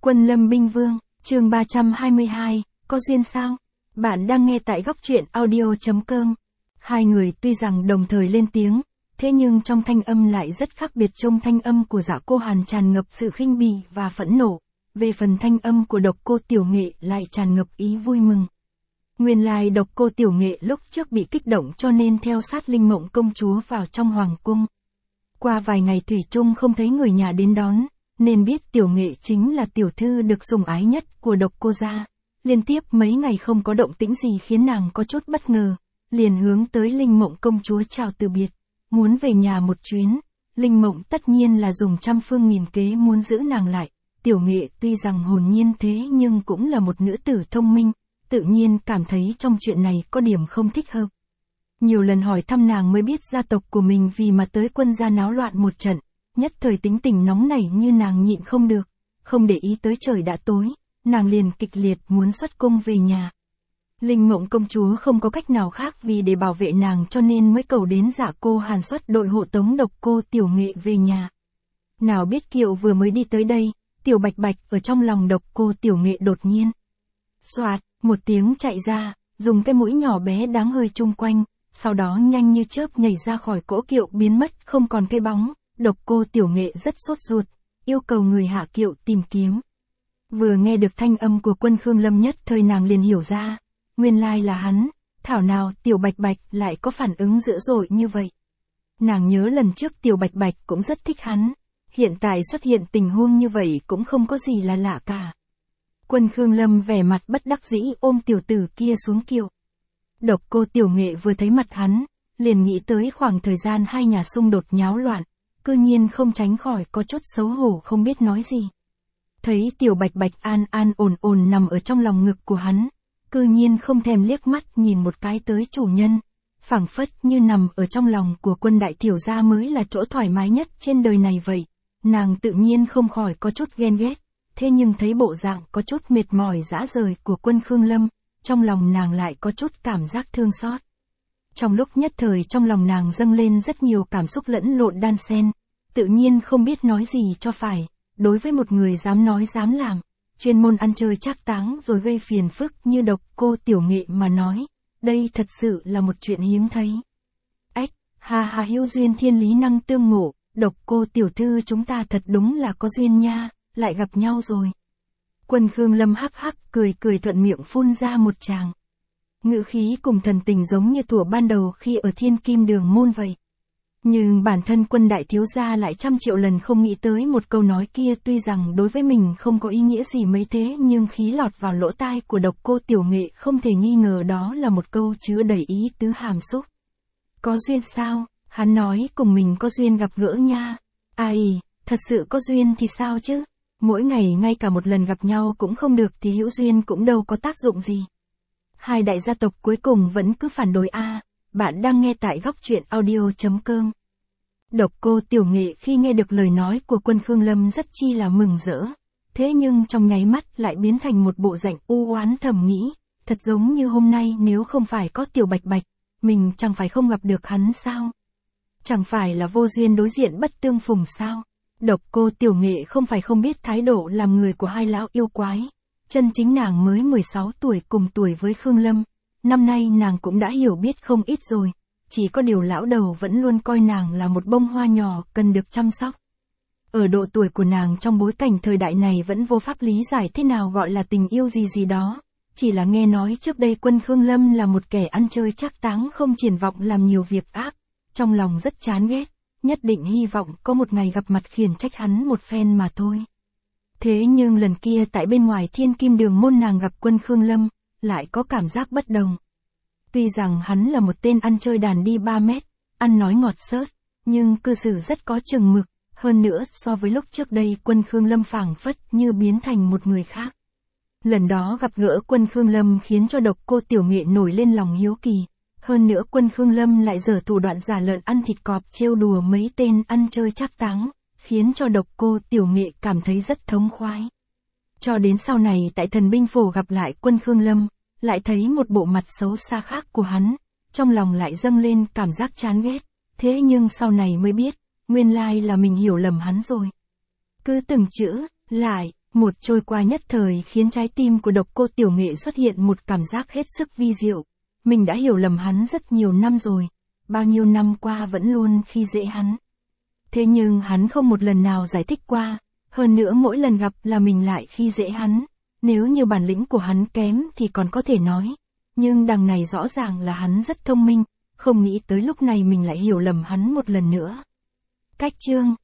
Quân Lâm Binh Vương, chương 322, có duyên sao? Bạn đang nghe tại góc truyện audio.com. Hai người tuy rằng đồng thời lên tiếng, thế nhưng trong thanh âm lại rất khác biệt. Trong thanh âm của Dạ Cô Hàn tràn ngập sự khinh bỉ và phẫn nộ, về phần thanh âm của Độc Cô Tiểu Nghệ lại tràn ngập ý vui mừng. Nguyên lai Độc Cô Tiểu Nghệ lúc trước bị kích động cho nên theo sát Linh Mộng công chúa vào trong hoàng cung. Qua vài ngày thủy chung không thấy người nhà đến đón, nên biết Tiểu Nghệ chính là tiểu thư được sủng ái nhất của Độc Cô gia. Liên tiếp mấy ngày không có động tĩnh gì khiến nàng có chút bất ngờ, liền hướng tới Linh Mộng công chúa chào từ biệt, muốn về nhà một chuyến. Linh Mộng tất nhiên là dùng trăm phương nghìn kế muốn giữ nàng lại. Tiểu Nghệ tuy rằng hồn nhiên thế nhưng cũng là một nữ tử thông minh, tự nhiên cảm thấy trong chuyện này có điểm không thích hợp. Nhiều lần hỏi thăm nàng mới biết gia tộc của mình vì mà tới quân gia náo loạn một trận, nhất thời tính tình nóng nảy như nàng nhịn không được, không để ý tới trời đã tối, nàng liền kịch liệt muốn xuất cung về nhà. Linh Mộng công chúa không có cách nào khác vì để bảo vệ nàng cho nên mới cầu đến Dạ Cô Hàn xuất đội hộ tống Độc Cô Tiểu Nghệ về nhà. Nào biết kiệu vừa mới đi tới đây, Tiểu Bạch Bạch ở trong lòng Độc Cô Tiểu Nghệ đột nhiên xoạt một tiếng chạy ra, dùng cái mũi nhỏ bé đáng hơi chung quanh, sau đó nhanh như chớp nhảy ra khỏi cỗ kiệu biến mất không còn cái bóng. Độc Cô Tiểu Nghệ rất sốt ruột, yêu cầu người hạ kiệu tìm kiếm. Vừa nghe được thanh âm của Quân Khương Lâm nhất thời nàng liền hiểu ra, nguyên lai là hắn, thảo nào Tiểu Bạch Bạch lại có phản ứng dữ dội như vậy. Nàng nhớ lần trước Tiểu Bạch Bạch cũng rất thích hắn, hiện tại xuất hiện tình huống như vậy cũng không có gì là lạ cả. Quân Khương Lâm vẻ mặt bất đắc dĩ ôm tiểu tử kia xuống kiệu. Độc Cô Tiểu Nghệ vừa thấy mặt hắn, liền nghĩ tới khoảng thời gian hai nhà xung đột nháo loạn, cư nhiên không tránh khỏi có chút xấu hổ không biết nói gì. Thấy Tiểu Bạch Bạch an an ổn ổn nằm ở trong lòng ngực của hắn, cư nhiên không thèm liếc mắt nhìn một cái tới chủ nhân, phảng phất như nằm ở trong lòng của Quân đại tiểu gia mới là chỗ thoải mái nhất trên đời này vậy. Nàng tự nhiên không khỏi có chút ghen ghét, thế nhưng thấy bộ dạng có chút mệt mỏi rã rời của Quân Khương Lâm, trong lòng nàng lại có chút cảm giác thương xót. Trong lúc nhất thời trong lòng nàng dâng lên rất nhiều cảm xúc lẫn lộn đan xen, tự nhiên không biết nói gì cho phải. Đối với một người dám nói dám làm, chuyên môn ăn chơi trác táng rồi gây phiền phức như Độc Cô Tiểu Nghệ mà nói, đây thật sự là một chuyện hiếm thấy. Ách, ha hữu duyên thiên lý năng tương ngộ, Độc Cô tiểu thư chúng ta thật đúng là có duyên nha, lại gặp nhau rồi. Quân Khương Lâm hắc hắc cười cười thuận miệng phun ra một tràng. Ngữ khí cùng thần tình giống như thuở ban đầu khi ở Thiên Kim Đường môn vậy. Nhưng bản thân Quân đại thiếu gia lại trăm triệu lần không nghĩ tới một câu nói kia, tuy rằng đối với mình không có ý nghĩa gì mấy thế nhưng khí lọt vào lỗ tai của Độc Cô Tiểu Nghệ không thể nghi ngờ đó là một câu chứa đầy ý tứ hàm xúc. Có duyên sao? Hắn nói cùng mình có duyên gặp gỡ nha. Ai, thật sự có duyên thì sao chứ? Mỗi ngày ngay cả một lần gặp nhau cũng không được thì hữu duyên cũng đâu có tác dụng gì. Hai đại gia tộc cuối cùng vẫn cứ phản đối a. Bạn đang nghe tại góc truyện audio.com. Độc Cô Tiểu Nghệ khi nghe được lời nói của Quân Khương Lâm rất chi là mừng rỡ, thế nhưng trong nháy mắt lại biến thành một bộ dạng u oán thầm nghĩ, thật giống như hôm nay nếu không phải có Tiểu Bạch Bạch, mình chẳng phải không gặp được hắn sao? Chẳng phải là vô duyên đối diện bất tương phùng sao? Độc Cô Tiểu Nghệ không phải không biết thái độ làm người của hai lão yêu quái, chân chính nàng mới 16 tuổi cùng tuổi với Khương Lâm, năm nay nàng cũng đã hiểu biết không ít rồi. Chỉ có điều lão đầu vẫn luôn coi nàng là một bông hoa nhỏ cần được chăm sóc. Ở độ tuổi của nàng trong bối cảnh thời đại này vẫn vô pháp lý giải thế nào gọi là tình yêu gì đó. Chỉ là nghe nói trước đây Quân Khương Lâm là một kẻ ăn chơi trác táng không triển vọng làm nhiều việc ác. Trong lòng rất chán ghét, nhất định hy vọng có một ngày gặp mặt khiển trách hắn một phen mà thôi. Thế nhưng lần kia tại bên ngoài Thiên Kim Đường môn nàng gặp Quân Khương Lâm, lại có cảm giác bất đồng. Tuy rằng hắn là một tên ăn chơi đàn đi 3 mét, ăn nói ngọt xớt, nhưng cư xử rất có chừng mực, hơn nữa so với lúc trước đây Quân Khương Lâm phảng phất như biến thành một người khác. Lần đó gặp gỡ Quân Khương Lâm khiến cho Độc Cô Tiểu Nghệ nổi lên lòng hiếu kỳ, hơn nữa Quân Khương Lâm lại giở thủ đoạn giả lợn ăn thịt cọp trêu đùa mấy tên ăn chơi trác táng, khiến cho Độc Cô Tiểu Nghệ cảm thấy rất thống khoái. Cho đến sau này tại Thần Binh Phổ gặp lại Quân Khương Lâm, lại thấy một bộ mặt xấu xa khác của hắn, trong lòng lại dâng lên cảm giác chán ghét, thế nhưng sau này mới biết, nguyên lai là mình hiểu lầm hắn rồi. Cứ từng chữ, lại, Một trôi qua nhất thời khiến trái tim của Độc Cô Tiểu Nghệ xuất hiện một cảm giác hết sức vi diệu. Mình đã hiểu lầm hắn rất nhiều năm rồi. Bao nhiêu năm qua vẫn luôn khi dễ hắn. Thế nhưng hắn không một lần nào giải thích qua. Hơn nữa mỗi lần gặp là mình lại khi dễ hắn. Nếu như bản lĩnh của hắn kém thì còn có thể nói. Nhưng đằng này rõ ràng là hắn rất thông minh. Không nghĩ tới lúc này mình lại hiểu lầm hắn một lần nữa. Cách chương